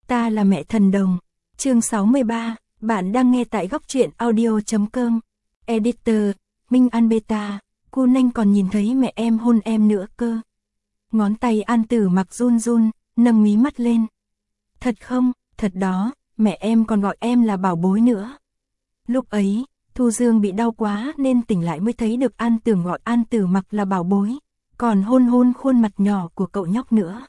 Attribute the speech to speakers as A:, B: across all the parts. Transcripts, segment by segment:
A: Ta là mẹ thần đồng. Chương 63, bạn đang nghe tại góc truyện audio.com. Editor, Minh An Beta, cô Nanh còn nhìn thấy mẹ em hôn em nữa cơ. Ngón tay An Tử Mặc run run, nâng mí mắt lên. Thật không, thật đó, mẹ em còn gọi em là bảo bối nữa. Lúc ấy, Thu Dương bị đau quá nên tỉnh lại mới thấy được An Tưởng gọi An Tử Mặc là bảo bối, còn hôn hôn khuôn mặt nhỏ của cậu nhóc nữa.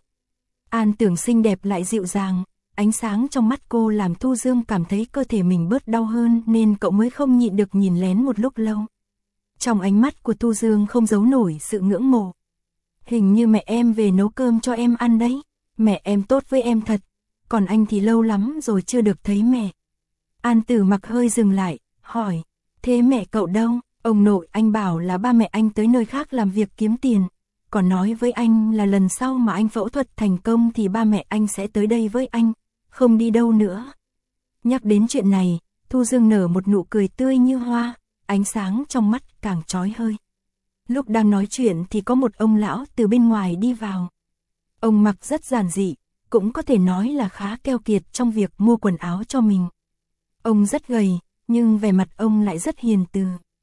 A: An Tưởng xinh đẹp lại dịu dàng, ánh sáng trong mắt cô làm Thu Dương cảm thấy cơ thể mình bớt đau hơn nên cậu mới không nhịn được nhìn lén một lúc lâu. Trong ánh mắt của Thu Dương không giấu nổi sự ngưỡng mộ. Hình như mẹ em về nấu cơm cho em ăn đấy, mẹ em tốt với em thật, còn anh thì lâu lắm rồi chưa được thấy mẹ. An Tử Mặc hơi dừng lại, hỏi, thế mẹ cậu đâu? Ông nội anh bảo là ba mẹ anh tới nơi khác làm việc kiếm tiền, còn nói với anh là lần sau mà anh phẫu thuật thành công thì ba mẹ anh sẽ tới đây với anh, không đi đâu nữa. Nhắc đến chuyện này, Thu Dương nở một nụ cười tươi như hoa, ánh sáng trong mắt càng chói hơi. Lúc đang nói chuyện thì có một ông lão từ bên ngoài đi vào. Ông mặc rất giản dị, cũng có thể nói là khá keo kiệt trong việc mua quần áo cho mình. Ông rất gầy, nhưng vẻ mặt ông lại rất hiền từ.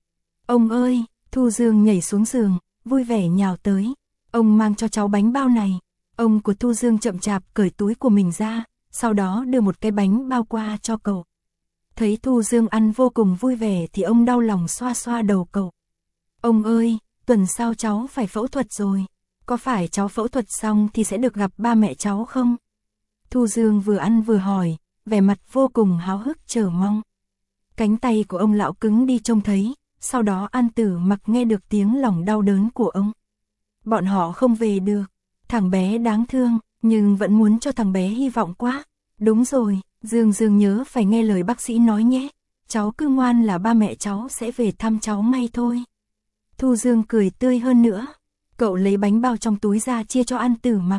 A: Ông ơi, Thu Dương nhảy xuống giường, vui vẻ nhào tới. Ông mang cho cháu bánh bao này. Ông của Thu Dương chậm chạp cởi túi của mình ra, sau đó đưa một cái bánh bao qua cho cậu. Thấy Thu Dương ăn vô cùng vui vẻ thì ông đau lòng xoa xoa đầu cậu. Ông ơi, tuần sau cháu phải phẫu thuật rồi. Có phải cháu phẫu thuật xong thì sẽ được gặp ba mẹ cháu không? Thu Dương vừa ăn vừa hỏi, vẻ mặt vô cùng háo hức chờ mong. Cánh tay của ông lão cứng đi trông thấy, sau đó An Tử Mặc nghe được tiếng lòng đau đớn của ông. Bọn họ không về được, thằng bé đáng thương, nhưng vẫn muốn cho thằng bé hy vọng quá. Đúng rồi, Dương nhớ phải nghe lời bác sĩ nói nhé, cháu cứ ngoan là ba mẹ cháu sẽ về thăm cháu ngay thôi. Thu Dương cười tươi hơn nữa, cậu lấy bánh bao trong túi ra chia cho An Tử Mặc.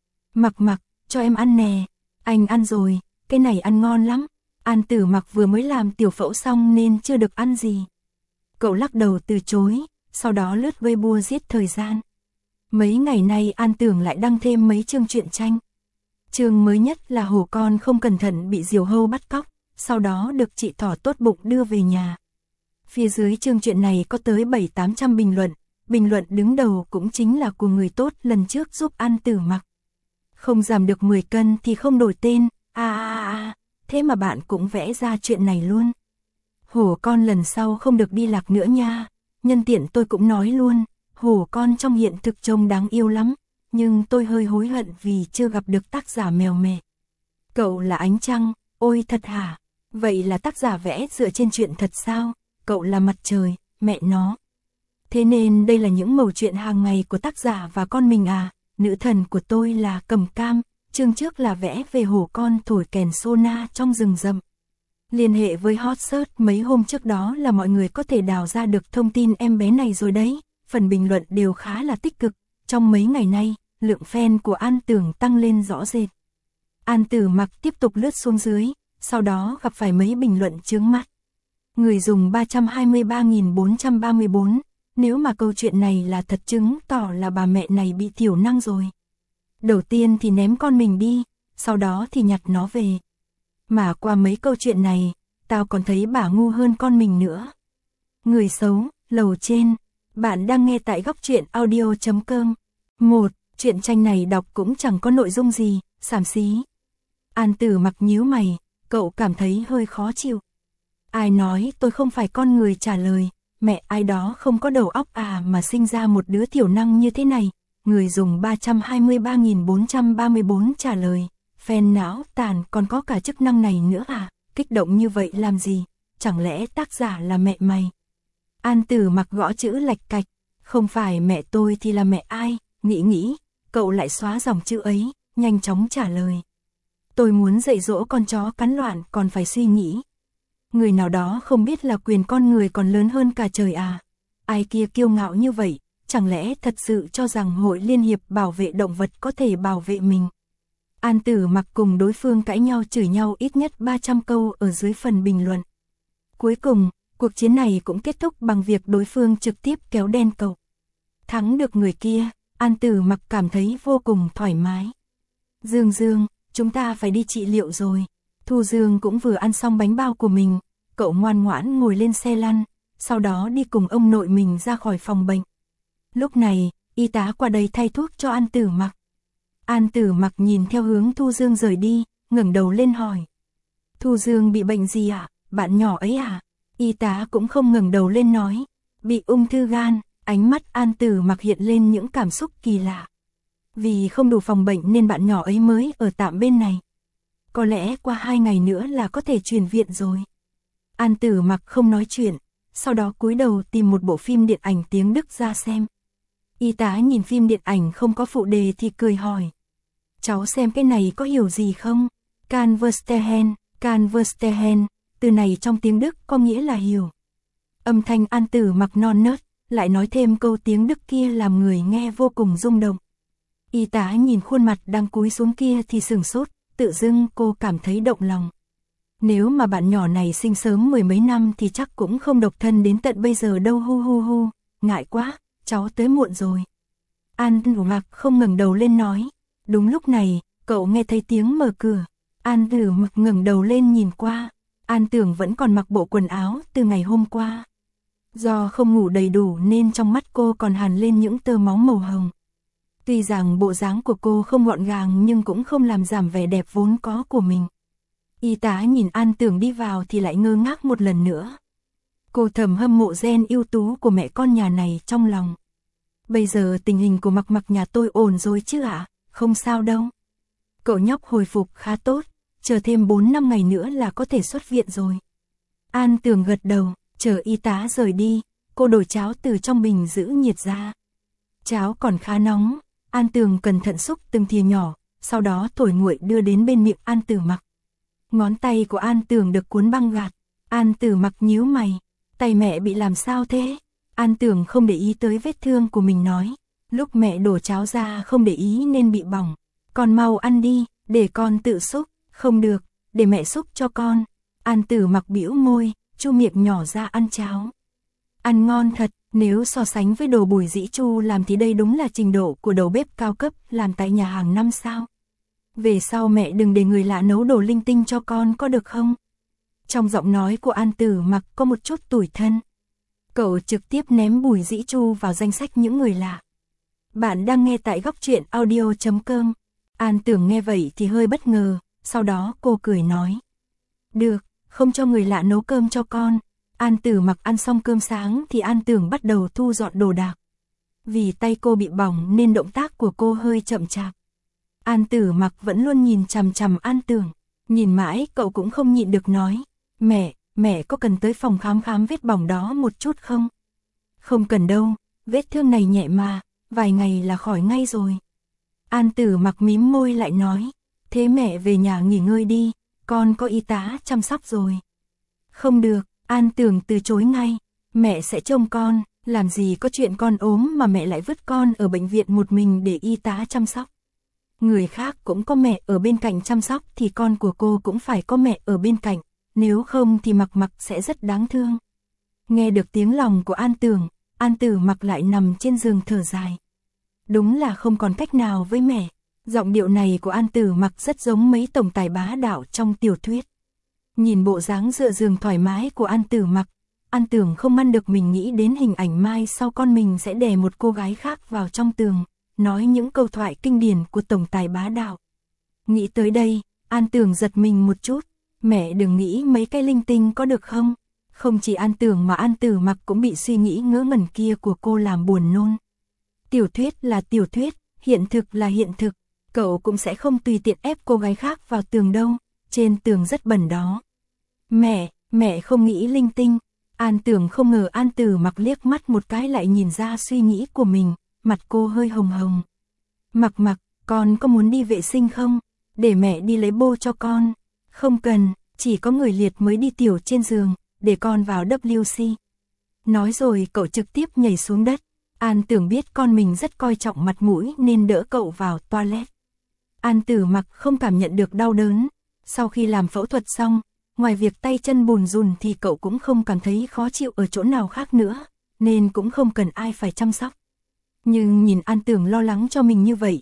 A: Mặc, cho em ăn nè, anh ăn rồi, cái này ăn ngon lắm. An Tử Mặc vừa mới làm tiểu phẫu xong nên chưa được ăn gì. Cậu lắc đầu từ chối, sau đó lướt Weibo giết thời gian. Mấy ngày nay An Tưởng lại đăng thêm mấy chương truyện tranh. Chương mới nhất là hổ con không cẩn thận bị diều hâu bắt cóc, sau đó được chị Thỏ tốt bụng đưa về nhà. Phía dưới chương truyện này có tới 700-800 bình luận đứng đầu cũng chính là của người tốt lần trước giúp An Tử Mặc. Không giảm được 10 cân thì không đổi tên, thế mà bạn cũng vẽ ra chuyện này luôn. Hổ con lần sau không được đi lạc nữa nha, nhân tiện tôi cũng nói luôn, hổ con trong hiện thực trông đáng yêu lắm, nhưng tôi hơi hối hận vì chưa gặp được tác giả mèo mè. Cậu là ánh trăng, ôi thật hả? Vậy là tác giả vẽ dựa trên chuyện thật sao? Cậu là mặt trời, mẹ nó. Thế nên đây là những mẩu chuyện hàng ngày của tác giả và con mình à? Nữ thần của tôi là Cầm Cam, chương trước là vẽ về hổ con thổi kèn sona trong rừng rậm. Liên hệ với Hot Search mấy hôm trước đó là mọi người có thể đào ra được thông tin em bé này rồi đấy. Phần bình luận đều khá là tích cực. Trong mấy ngày nay, lượng fan của An Tưởng tăng lên rõ rệt. An Tử Mặc tiếp tục lướt xuống dưới, sau đó gặp phải mấy bình luận chướng mắt. Người dùng 323.434, nếu mà câu chuyện này là thật chứng tỏ là bà mẹ này bị thiểu năng rồi. Đầu tiên thì ném con mình đi, sau đó thì nhặt nó về. Mà qua mấy câu chuyện này, tao còn thấy bà ngu hơn con mình nữa. Người xấu, lầu trên, bạn đang nghe tại góc truyện audio.com. 1. Truyện tranh này đọc cũng chẳng có nội dung gì, xàm xí. An Tử Mặc nhíu mày, cậu cảm thấy hơi khó chịu. Ai nói tôi không phải con người trả lời, mẹ ai đó không có đầu óc à mà sinh ra một đứa thiểu năng như thế này. Người dùng 323.434 trả lời, fan não tàn còn có cả chức năng này nữa à, kích động như vậy làm gì, chẳng lẽ tác giả là mẹ mày? An Tử Mặc gõ chữ lạch cạch, không phải mẹ tôi thì là mẹ ai, nghĩ, cậu lại xóa dòng chữ ấy, nhanh chóng trả lời. Tôi muốn dạy dỗ con chó cắn loạn còn phải suy nghĩ. Người nào đó không biết là quyền con người còn lớn hơn cả trời à, ai kia kiêu ngạo như vậy, chẳng lẽ thật sự cho rằng Hội Liên hiệp bảo vệ động vật có thể bảo vệ mình? An Tử Mặc cùng đối phương cãi nhau chửi nhau ít nhất 300 câu ở dưới phần bình luận. Cuối cùng, cuộc chiến này cũng kết thúc bằng việc đối phương trực tiếp kéo đen cậu. Thắng được người kia, An Tử Mặc cảm thấy vô cùng thoải mái. Dương, chúng ta phải đi trị liệu rồi. Thu Dương cũng vừa ăn xong bánh bao của mình, cậu ngoan ngoãn ngồi lên xe lăn, sau đó đi cùng ông nội mình ra khỏi phòng bệnh. Lúc này, y tá qua đây thay thuốc cho An Tử Mặc. An Tử Mặc nhìn theo hướng Thu Dương rời đi, ngẩng đầu lên hỏi. Thu Dương bị bệnh gì ạ? Bạn nhỏ ấy à? Y tá cũng không ngẩng đầu lên nói. Bị ung thư gan. Ánh mắt An Tử Mặc hiện lên những cảm xúc kỳ lạ. Vì không đủ phòng bệnh nên bạn nhỏ ấy mới ở tạm bên này. Có lẽ qua 2 ngày nữa là có thể chuyển viện rồi. An Tử Mặc không nói chuyện, sau đó cúi đầu tìm một bộ phim điện ảnh tiếng Đức ra xem. Y tá nhìn phim điện ảnh không có phụ đề thì cười hỏi. Cháu xem cái này có hiểu gì không? Kann verstehen, từ này trong tiếng Đức có nghĩa là hiểu. Âm thanh An Tử Mặc non nớt, lại nói thêm câu tiếng Đức kia làm người nghe vô cùng rung động. Y tá nhìn khuôn mặt đang cúi xuống kia thì sửng sốt, tự dưng cô cảm thấy động lòng. Nếu mà bạn nhỏ này sinh sớm 10 mấy năm thì chắc cũng không độc thân đến tận bây giờ đâu hu, ngại quá, cháu tới muộn rồi. An Tử Mặc không ngẩng đầu lên nói. Đúng lúc này, cậu nghe thấy tiếng mở cửa. An Tử Mặc ngẩng đầu lên nhìn qua. An Tưởng vẫn còn mặc bộ quần áo từ ngày hôm qua. Do không ngủ đầy đủ nên trong mắt cô còn hằn lên những tơ máu màu hồng. Tuy rằng bộ dáng của cô không gọn gàng nhưng cũng không làm giảm vẻ đẹp vốn có của mình. Y tá nhìn An Tưởng đi vào thì lại ngơ ngác một lần nữa. Cô thầm hâm mộ gen ưu tú của mẹ con nhà này trong lòng. Bây giờ tình hình của Mặc Mặc nhà tôi ổn rồi chứ ạ? Không sao đâu. Cậu nhóc hồi phục khá tốt, chờ thêm 4-5 ngày nữa là có thể xuất viện rồi. An Tưởng gật đầu, chờ y tá rời đi, cô đổi cháo từ trong bình giữ nhiệt ra. Cháo còn khá nóng, An Tưởng cẩn thận xúc từng thìa nhỏ, sau đó thổi nguội đưa đến bên miệng An Tử Mặc. Ngón tay của An Tưởng được cuốn băng gạc, An Tử Mặc nhíu mày, tay mẹ bị làm sao thế? An Tưởng không để ý tới vết thương của mình nói, lúc mẹ đổ cháo ra không để ý nên bị bỏng, con mau ăn đi, để con tự xúc, không được, để mẹ xúc cho con. An Tử Mặc bĩu môi, chu miệng nhỏ ra ăn cháo. Ăn ngon thật, nếu so sánh với đồ Bùi Dĩ Chu làm thì đây đúng là trình độ của đầu bếp cao cấp làm tại nhà hàng 5 sao. Về sau mẹ đừng để người lạ nấu đồ linh tinh cho con có được không? Trong giọng nói của An Tử Mặc có một chút tủi thân. Cậu trực tiếp ném Bùi Dĩ Chu vào danh sách những người lạ. Bạn đang nghe tại góc truyện audio.com. An Tưởng nghe vậy thì hơi bất ngờ, sau đó cô cười nói. Được, không cho người lạ nấu cơm cho con. An Tử Mặc ăn xong cơm sáng thì An Tưởng bắt đầu thu dọn đồ đạc. Vì tay cô bị bỏng nên động tác của cô hơi chậm chạp. An Tử Mặc vẫn luôn nhìn chằm chằm An Tưởng. Nhìn mãi cậu cũng không nhịn được nói. Mẹ có cần tới phòng khám vết bỏng đó một chút không? Không cần đâu, vết thương này nhẹ mà, vài ngày là khỏi ngay rồi. An Tử Mặc mím môi lại nói. Thế mẹ về nhà nghỉ ngơi đi, con có y tá chăm sóc rồi. Không được, An Tưởng từ chối ngay. Mẹ sẽ trông con, làm gì có chuyện con ốm mà mẹ lại vứt con ở bệnh viện một mình để y tá chăm sóc. Người khác cũng có mẹ ở bên cạnh chăm sóc thì con của cô cũng phải có mẹ ở bên cạnh, nếu không thì Mặc sẽ rất đáng thương. Nghe được tiếng lòng của An Tưởng, An Tử Mặc lại nằm trên giường thở dài. Đúng là không còn cách nào với mẹ. Giọng điệu này của An Tử Mặc rất giống mấy tổng tài bá đạo trong tiểu thuyết. Nhìn bộ dáng dựa giường thoải mái của An Tử Mặc, An Tưởng không ngăn được mình nghĩ đến hình ảnh mai sau con mình sẽ đè một cô gái khác vào trong tường, nói những câu thoại kinh điển của tổng tài bá đạo. Nghĩ tới đây, An Tưởng giật mình một chút. Mẹ đừng nghĩ mấy cái linh tinh có được không? Không chỉ An Tưởng mà An Tử Mặc cũng bị suy nghĩ ngớ ngẩn kia của cô làm buồn nôn. Tiểu thuyết là tiểu thuyết, hiện thực là hiện thực. Cậu cũng sẽ không tùy tiện ép cô gái khác vào tường đâu, trên tường rất bẩn đó. Mẹ không nghĩ linh tinh. An Tưởng không ngờ An Tử Mặc liếc mắt một cái lại nhìn ra suy nghĩ của mình, mặt cô hơi hồng hồng. Mặc, con có muốn đi vệ sinh không? Để mẹ đi lấy bô cho con. Không cần, chỉ có người liệt mới đi tiểu trên giường, để con vào WC. Nói rồi cậu trực tiếp nhảy xuống đất. An Tưởng biết con mình rất coi trọng mặt mũi nên đỡ cậu vào toilet. An Tử Mặc không cảm nhận được đau đớn. Sau khi làm phẫu thuật xong, ngoài việc tay chân bùn rùn thì cậu cũng không cảm thấy khó chịu ở chỗ nào khác nữa, nên cũng không cần ai phải chăm sóc. Nhưng nhìn An Tưởng lo lắng cho mình như vậy,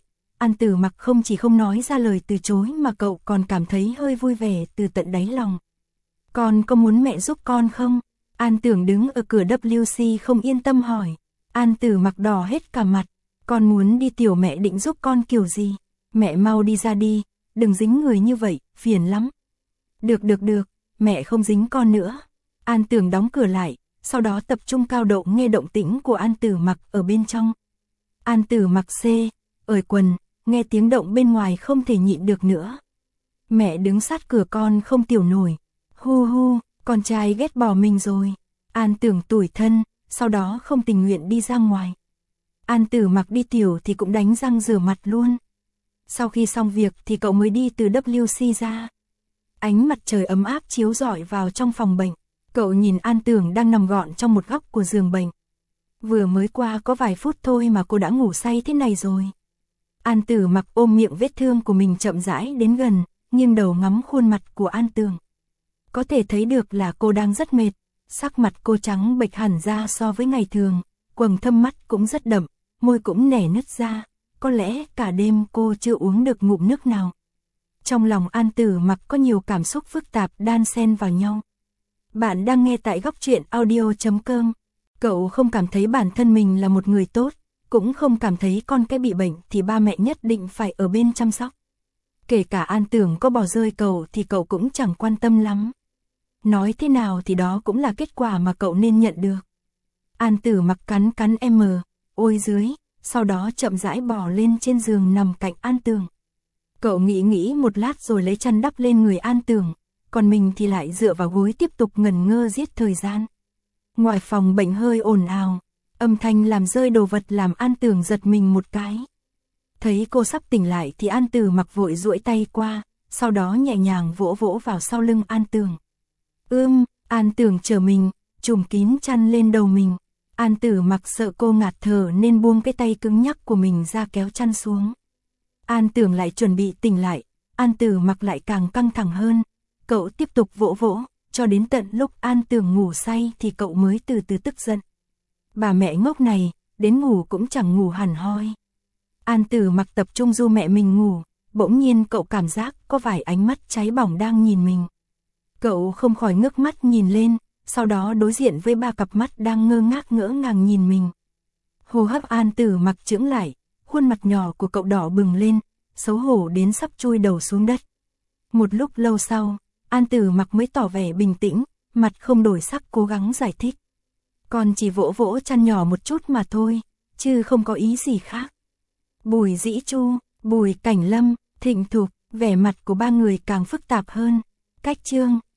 A: An Tử Mặc không chỉ không nói ra lời từ chối mà cậu còn cảm thấy hơi vui vẻ từ tận đáy lòng. Con có muốn mẹ giúp con không? An Tưởng đứng ở cửa WC không yên tâm hỏi. An Tử Mặc đỏ hết cả mặt. Con muốn đi tiểu mẹ định giúp con kiểu gì? Mẹ mau đi ra đi, đừng dính người như vậy, phiền lắm. Được, mẹ không dính con nữa. An Tưởng đóng cửa lại, sau đó tập trung cao độ nghe động tĩnh của An Tử Mặc ở bên trong. An Tử Mặc ởi quần, nghe tiếng động bên ngoài không thể nhịn được nữa. Mẹ đứng sát cửa con không tiểu nổi. Hu, con trai ghét bỏ mình rồi. An Tưởng tủi thân, sau đó không tình nguyện đi ra ngoài. An Tử Mặc đi tiểu thì cũng đánh răng rửa mặt luôn. Sau khi xong việc thì cậu mới đi từ WC ra. Ánh mặt trời ấm áp chiếu rọi vào trong phòng bệnh. Cậu nhìn An Tưởng đang nằm gọn trong một góc của giường bệnh. Vừa mới qua có vài phút thôi mà cô đã ngủ say thế này rồi. An Tử Mặc ôm miệng vết thương của mình chậm rãi đến gần, nghiêng đầu ngắm khuôn mặt của An Tưởng. Có thể thấy được là cô đang rất mệt, sắc mặt cô trắng bệch hẳn ra so với ngày thường, quầng thâm mắt cũng rất đậm, môi cũng nẻ nứt ra, có lẽ cả đêm cô chưa uống được ngụm nước nào. Trong lòng An Tử Mặc có nhiều cảm xúc phức tạp đan xen vào nhau. Bạn đang nghe tại góc truyện audio.com. Cậu không cảm thấy bản thân mình là một người tốt, cũng không cảm thấy con cái bị bệnh thì ba mẹ nhất định phải ở bên chăm sóc. Kể cả An Tưởng có bỏ rơi cậu thì cậu cũng chẳng quan tâm lắm. Nói thế nào thì đó cũng là kết quả mà cậu nên nhận được. An Tử Mặc cắn ôi dưới, sau đó chậm rãi bò lên trên giường nằm cạnh An Tưởng. Cậu nghĩ một lát rồi lấy chăn đắp lên người An Tưởng, còn mình thì lại dựa vào gối tiếp tục ngẩn ngơ giết thời gian. Ngoài phòng bệnh hơi ồn ào, âm thanh làm rơi đồ vật làm An Tưởng giật mình một cái. Thấy cô sắp tỉnh lại thì An Tử Mặc vội duỗi tay qua, sau đó nhẹ nhàng vỗ vào sau lưng An Tưởng. An Tưởng trở mình, trùm kín chăn lên đầu mình. An Tử Mặc sợ cô ngạt thở nên buông cái tay cứng nhắc của mình ra kéo chăn xuống. An Tưởng lại chuẩn bị tỉnh lại, An Tử Mặc lại càng căng thẳng hơn. Cậu tiếp tục vỗ, cho đến tận lúc An Tưởng ngủ say thì cậu mới từ từ tức giận. Bà mẹ ngốc này, đến ngủ cũng chẳng ngủ hẳn hoi. An Tử Mặc tập trung du mẹ mình ngủ, bỗng nhiên cậu cảm giác có vài ánh mắt cháy bỏng đang nhìn mình. Cậu không khỏi ngước mắt nhìn lên, sau đó đối diện với ba cặp mắt đang ngỡ ngàng nhìn mình. Hô hấp An Tử Mặc chững lại, khuôn mặt nhỏ của cậu đỏ bừng lên, xấu hổ đến sắp chui đầu xuống đất. Một lúc lâu sau, An Tử Mặc mới tỏ vẻ bình tĩnh, mặt không đổi sắc cố gắng giải thích. Con chỉ vỗ chăn nhỏ một chút mà thôi, chứ không có ý gì khác. Bùi Dĩ Chu, Bùi Cảnh Lâm, Thịnh Thục, vẻ mặt của ba người càng phức tạp hơn. Cách chương